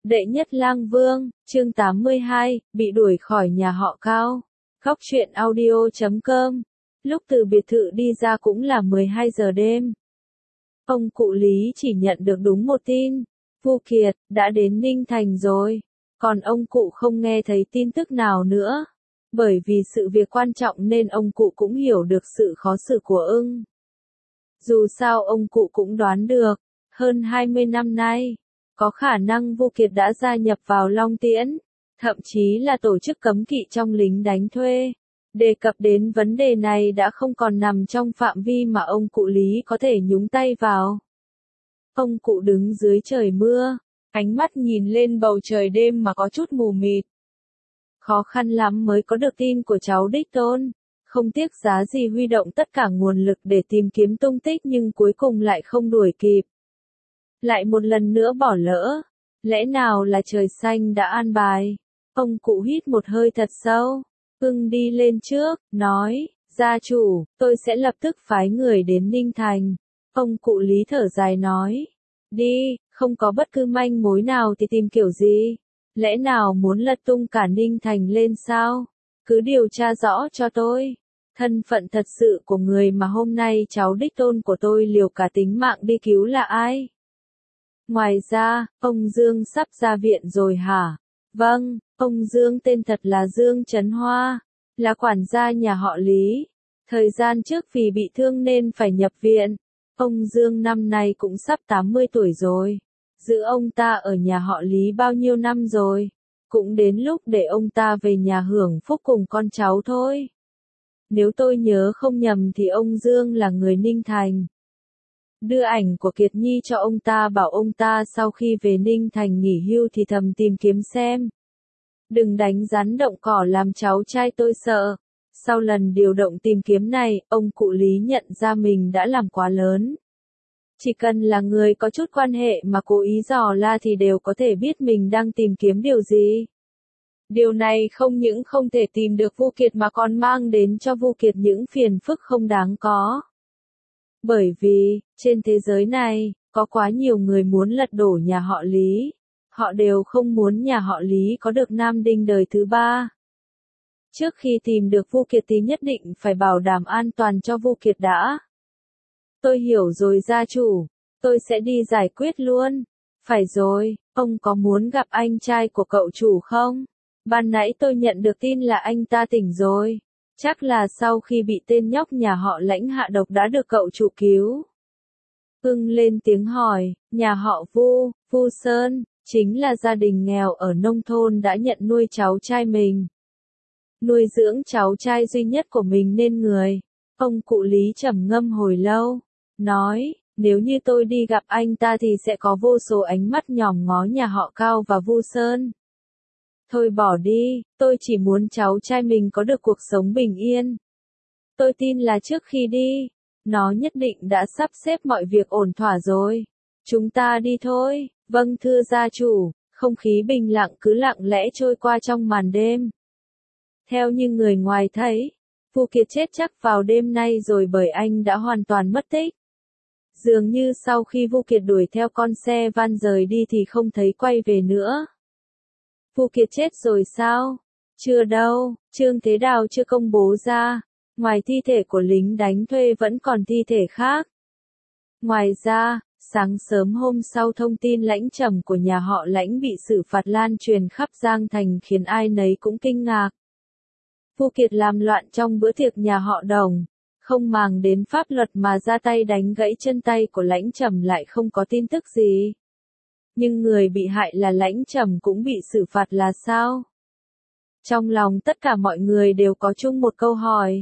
Đệ nhất lang vương, chương 82, bị đuổi khỏi nhà họ Cao. Góc truyện audio.com. Lúc từ biệt thự đi ra cũng là 12 giờ đêm. Ông cụ Lý chỉ nhận được đúng một tin. Vu Kiệt, đã đến Ninh Thành rồi. Còn ông cụ không nghe thấy tin tức nào nữa. Bởi vì sự việc quan trọng nên ông cụ cũng hiểu được sự khó xử của ưng. Dù sao ông cụ cũng đoán được, hơn 20 năm nay, có khả năng Vu Kiệt đã gia nhập vào Long Tiễn, thậm chí là tổ chức cấm kỵ trong lính đánh thuê. Đề cập đến vấn đề này đã không còn nằm trong phạm vi mà ông cụ Lý có thể nhúng tay vào. Ông cụ đứng dưới trời mưa, ánh mắt nhìn lên bầu trời đêm mà có chút mù mịt. Khó khăn lắm mới có được tin của cháu đích tôn, không tiếc giá gì huy động tất cả nguồn lực để tìm kiếm tung tích nhưng cuối cùng lại không đuổi kịp. Lại một lần nữa bỏ lỡ, lẽ nào là trời xanh đã an bài? Ông cụ hít một hơi thật sâu, ưng đi lên trước, nói, gia chủ, tôi sẽ lập tức phái người đến Ninh Thành. Ông cụ Lý thở dài nói, đi, không có bất cứ manh mối nào thì tìm kiểu gì? Lẽ nào muốn lật tung cả Ninh Thành lên sao? Cứ điều tra rõ cho tôi. Thân phận thật sự của người mà hôm nay cháu đích tôn của tôi liều cả tính mạng đi cứu là ai? Ngoài ra, ông Dương sắp ra viện rồi hả? Vâng, ông Dương tên thật là Dương Trấn Hoa, là quản gia nhà họ Lý. Thời gian trước vì bị thương nên phải nhập viện. Ông Dương năm nay cũng sắp 80 tuổi rồi. Giữ ông ta ở nhà họ Lý bao nhiêu năm rồi. Cũng đến lúc để ông ta về nhà hưởng phúc cùng con cháu thôi. Nếu tôi nhớ không nhầm thì ông Dương là người Ninh Thành. Đưa ảnh của Kiệt Nhi cho ông ta bảo ông ta sau khi về Ninh Thành nghỉ hưu thì thầm tìm kiếm xem. Đừng đánh rắn động cỏ làm cháu trai tôi sợ. Sau lần điều động tìm kiếm này, ông cụ Lý nhận ra mình đã làm quá lớn. Chỉ cần là người có chút quan hệ mà cố ý dò la thì đều có thể biết mình đang tìm kiếm điều gì. Điều này không những không thể tìm được Vu Kiệt mà còn mang đến cho Vu Kiệt những phiền phức không đáng có. Bởi vì, trên thế giới này, có quá nhiều người muốn lật đổ nhà họ Lý. Họ đều không muốn nhà họ Lý có được nam đinh đời thứ ba. Trước khi tìm được Vu Kiệt thì nhất định phải bảo đảm an toàn cho Vu Kiệt đã. Tôi hiểu rồi gia chủ, tôi sẽ đi giải quyết luôn. Phải rồi, ông có muốn gặp anh trai của cậu chủ không? Ban nãy tôi nhận được tin là anh ta tỉnh rồi. Chắc là sau khi bị tên nhóc nhà họ Lãnh hạ độc đã được cậu chủ cứu. Ưng lên tiếng hỏi, nhà họ Vu, Vu Sơn, chính là gia đình nghèo ở nông thôn đã nhận nuôi cháu trai mình. Nuôi dưỡng cháu trai duy nhất của mình nên người. Ông cụ Lý trầm ngâm hồi lâu, nói, nếu như tôi đi gặp anh ta thì sẽ có vô số ánh mắt nhòm ngó nhà họ Cao và Vu Sơn. Thôi bỏ đi, tôi chỉ muốn cháu trai mình có được cuộc sống bình yên. Tôi tin là trước khi đi, nó nhất định đã sắp xếp mọi việc ổn thỏa rồi. Chúng ta đi thôi. Vâng thưa gia chủ. Không khí bình lặng cứ lặng lẽ trôi qua trong màn đêm. Theo như người ngoài thấy, Vu Kiệt chết chắc vào đêm nay rồi bởi anh đã hoàn toàn mất tích. Dường như sau khi Vu Kiệt đuổi theo con xe van rời đi thì không thấy quay về nữa. Vu Kiệt chết rồi sao? Chưa đâu, Trương Thế Đào chưa công bố ra. Ngoài thi thể của lính đánh thuê vẫn còn thi thể khác. Ngoài ra, sáng sớm hôm sau thông tin Lãnh Trầm của nhà họ Lãnh bị xử phạt lan truyền khắp Giang Thành khiến ai nấy cũng kinh ngạc. Vu Kiệt làm loạn trong bữa tiệc nhà họ Đồng, không màng đến pháp luật mà ra tay đánh gãy chân tay của Lãnh Trầm lại không có tin tức gì. Nhưng người bị hại là Lãnh Trầm cũng bị xử phạt là sao? Trong lòng tất cả mọi người đều có chung một câu hỏi.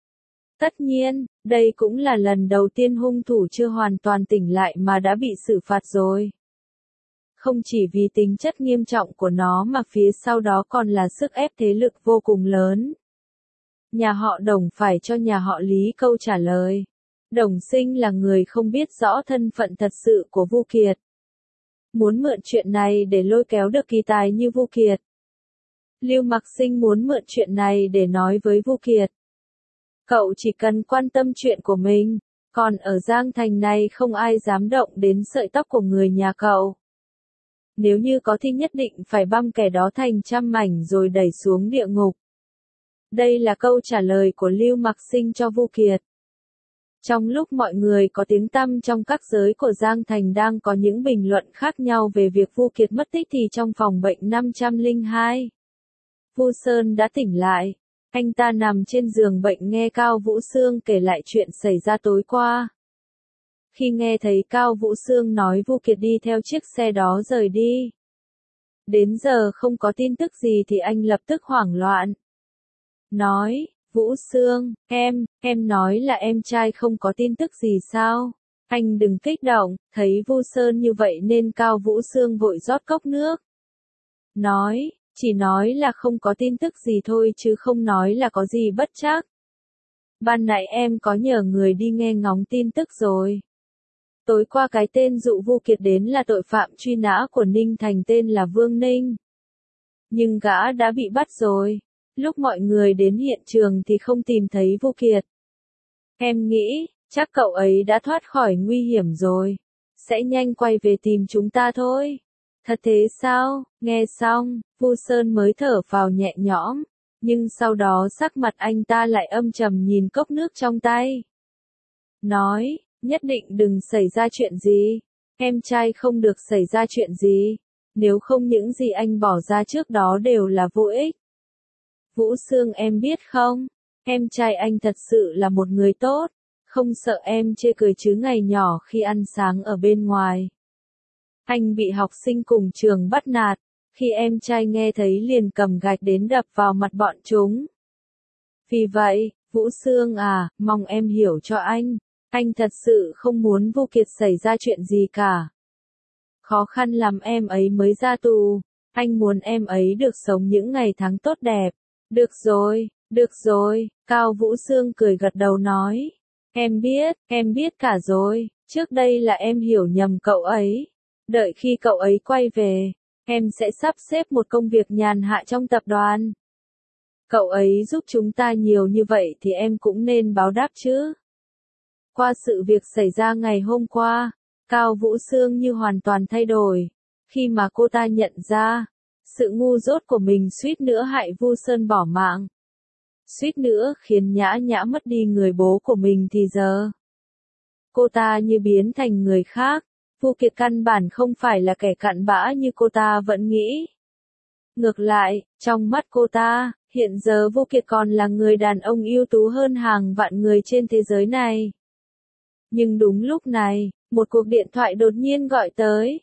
Tất nhiên, đây cũng là lần đầu tiên hung thủ chưa hoàn toàn tỉnh lại mà đã bị xử phạt rồi. Không chỉ vì tính chất nghiêm trọng của nó mà phía sau đó còn là sức ép thế lực vô cùng lớn. Nhà họ Đồng phải cho nhà họ Lý câu trả lời. Đồng Sinh là người không biết rõ thân phận thật sự của Vu Kiệt. Muốn mượn chuyện này để lôi kéo được kỳ tài như Vu Kiệt. Lưu Mặc Sinh muốn mượn chuyện này để nói với Vu Kiệt. Cậu chỉ cần quan tâm chuyện của mình, còn ở Giang Thành này không ai dám động đến sợi tóc của người nhà cậu. Nếu như có thì nhất định phải băm kẻ đó thành trăm mảnh rồi đẩy xuống địa ngục. Đây là câu trả lời của Lưu Mặc Sinh cho Vu Kiệt. Trong lúc mọi người có tiếng tăm trong các giới của Giang Thành đang có những bình luận khác nhau về việc Vu Kiệt mất tích thì trong phòng bệnh 502, Vu Sơn đã tỉnh lại. Anh ta nằm trên giường bệnh nghe Cao Vũ Sương kể lại chuyện xảy ra tối qua. Khi nghe thấy Cao Vũ Sương nói Vu Kiệt đi theo chiếc xe đó rời đi, đến giờ không có tin tức gì thì anh lập tức hoảng loạn. Nói, Vũ Sương, em nói là em trai không có tin tức gì sao? Anh đừng kích động, thấy Vu Sơn như vậy nên Cao Vũ Sương vội rót cốc nước. Nói, chỉ nói là không có tin tức gì thôi chứ không nói là có gì bất trắc. Ban nãy em có nhờ người đi nghe ngóng tin tức rồi. Tối qua cái tên dụ Vu Kiệt đến là tội phạm truy nã của Ninh Thành tên là Vương Ninh. Nhưng gã đã bị bắt rồi. Lúc mọi người đến hiện trường thì không tìm thấy Vu Kiệt. Em nghĩ, chắc cậu ấy đã thoát khỏi nguy hiểm rồi. Sẽ nhanh quay về tìm chúng ta thôi. Thật thế sao? Nghe xong, Vu Sơn mới thở phào nhẹ nhõm. Nhưng sau đó sắc mặt anh ta lại âm trầm nhìn cốc nước trong tay. Nói, nhất định đừng xảy ra chuyện gì. Em trai không được xảy ra chuyện gì. Nếu không những gì anh bỏ ra trước đó đều là vô ích. Vũ Sương em biết không? Em trai anh thật sự là một người tốt. Không sợ em chê cười chứ ngày nhỏ khi ăn sáng ở bên ngoài. Anh bị học sinh cùng trường bắt nạt. Khi em trai nghe thấy liền cầm gạch đến đập vào mặt bọn chúng. Vì vậy, Vũ Sương à, mong em hiểu cho anh. Anh thật sự không muốn Vu Kiệt xảy ra chuyện gì cả. Khó khăn lắm em ấy mới ra tù. Anh muốn em ấy được sống những ngày tháng tốt đẹp. Được rồi, Cao Vũ Sương cười gật đầu nói. Em biết cả rồi, trước đây là em hiểu nhầm cậu ấy. Đợi khi cậu ấy quay về, em sẽ sắp xếp một công việc nhàn hạ trong tập đoàn. Cậu ấy giúp chúng ta nhiều như vậy thì em cũng nên báo đáp chứ. Qua sự việc xảy ra ngày hôm qua, Cao Vũ Sương như hoàn toàn thay đổi. Khi mà cô ta nhận ra, sự ngu dốt của mình suýt nữa hại Vu Sơn bỏ mạng. Suýt nữa khiến Nhã Nhã mất đi người bố của mình thì giờ. Cô ta như biến thành người khác. Vu Kiệt căn bản không phải là kẻ cặn bã như cô ta vẫn nghĩ. Ngược lại, trong mắt cô ta, hiện giờ Vu Kiệt còn là người đàn ông ưu tú hơn hàng vạn người trên thế giới này. Nhưng đúng lúc này, một cuộc điện thoại đột nhiên gọi tới.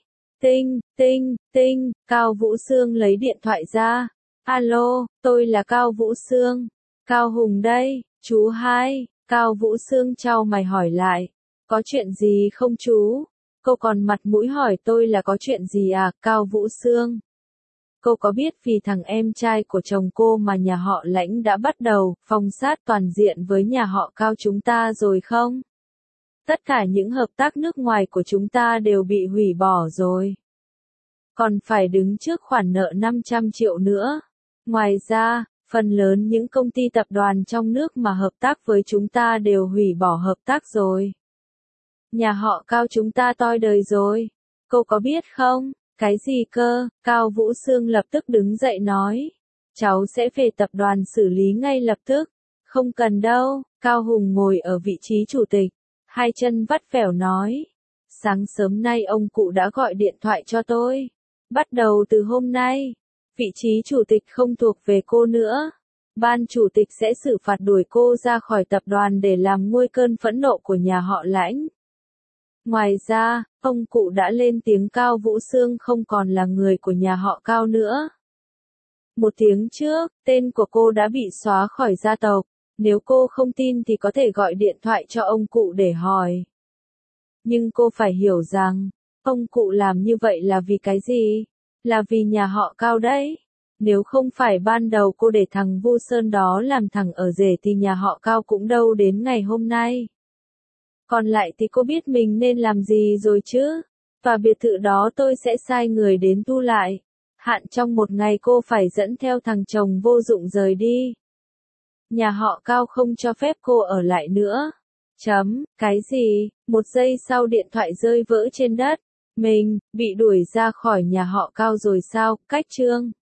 Tinh, Cao Vũ Sương lấy điện thoại ra. Alo, tôi là Cao Vũ Sương. Cao Hùng đây, chú hai. Cao Vũ Sương chau mày hỏi lại. Có chuyện gì không chú? Cô còn mặt mũi hỏi tôi là có chuyện gì à, Cao Vũ Sương? Cô có biết vì thằng em trai của chồng cô mà nhà họ Lãnh đã bắt đầu phong sát toàn diện với nhà họ Cao chúng ta rồi không? Tất cả những hợp tác nước ngoài của chúng ta đều bị hủy bỏ rồi. Còn phải đứng trước khoản nợ 500 triệu nữa. Ngoài ra, phần lớn những công ty tập đoàn trong nước mà hợp tác với chúng ta đều hủy bỏ hợp tác rồi. Nhà họ Cao chúng ta toi đời rồi. Cô có biết không? Cái gì cơ? Cao Vũ Sương lập tức đứng dậy nói. Cháu sẽ về tập đoàn xử lý ngay lập tức. Không cần đâu. Cao Hùng ngồi ở vị trí chủ tịch. Hai chân vắt vẻo nói. Sáng sớm nay ông cụ đã gọi điện thoại cho tôi. Bắt đầu từ hôm nay, vị trí chủ tịch không thuộc về cô nữa. Ban chủ tịch sẽ xử phạt đuổi cô ra khỏi tập đoàn để làm nguôi cơn phẫn nộ của nhà họ Lãnh. Ngoài ra, ông cụ đã lên tiếng Cao Vũ Sương không còn là người của nhà họ Cao nữa. Một tiếng trước, tên của cô đã bị xóa khỏi gia tộc. Nếu cô không tin thì có thể gọi điện thoại cho ông cụ để hỏi. Nhưng cô phải hiểu rằng, ông cụ làm như vậy là vì cái gì? Là vì nhà họ Cao đấy. Nếu không phải ban đầu cô để thằng Vu Sơn đó làm thằng ở rể thì nhà họ Cao cũng đâu đến ngày hôm nay. Còn lại thì cô biết mình nên làm gì rồi chứ? Và biệt thự đó tôi sẽ sai người đến thu lại. Hạn trong một ngày cô phải dẫn theo thằng chồng vô dụng rời đi. Nhà họ Cao không cho phép cô ở lại nữa. Cái gì? Một giây sau điện thoại rơi vỡ trên đất. Mình, bị đuổi ra khỏi nhà họ Cao rồi sao, cách chương.